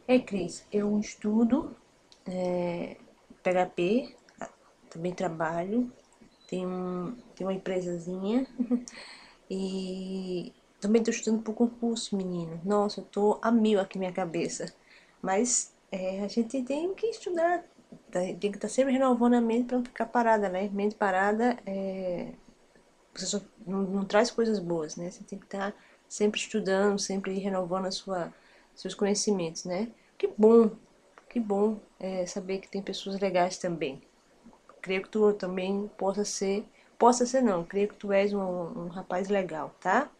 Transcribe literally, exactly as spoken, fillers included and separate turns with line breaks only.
É, Cris, eu estudo é, P H P, também trabalho, tenho, um, tenho uma empresazinha e também estou estudando para o concurso, menino. Nossa, eu tô a mil aqui na minha cabeça. Mas é, a gente tem que estudar, tá- tem que estar sempre renovando a mente para não ficar parada, né? Mente parada é, você só não, não traz coisas boas, né? Você tem que estar sempre estudando, sempre renovando a sua, seus conhecimentos, né? Que bom, que bom é, saber que tem pessoas legais também. Creio que tu também possa ser, possa ser não, creio que tu és um, um rapaz legal, tá?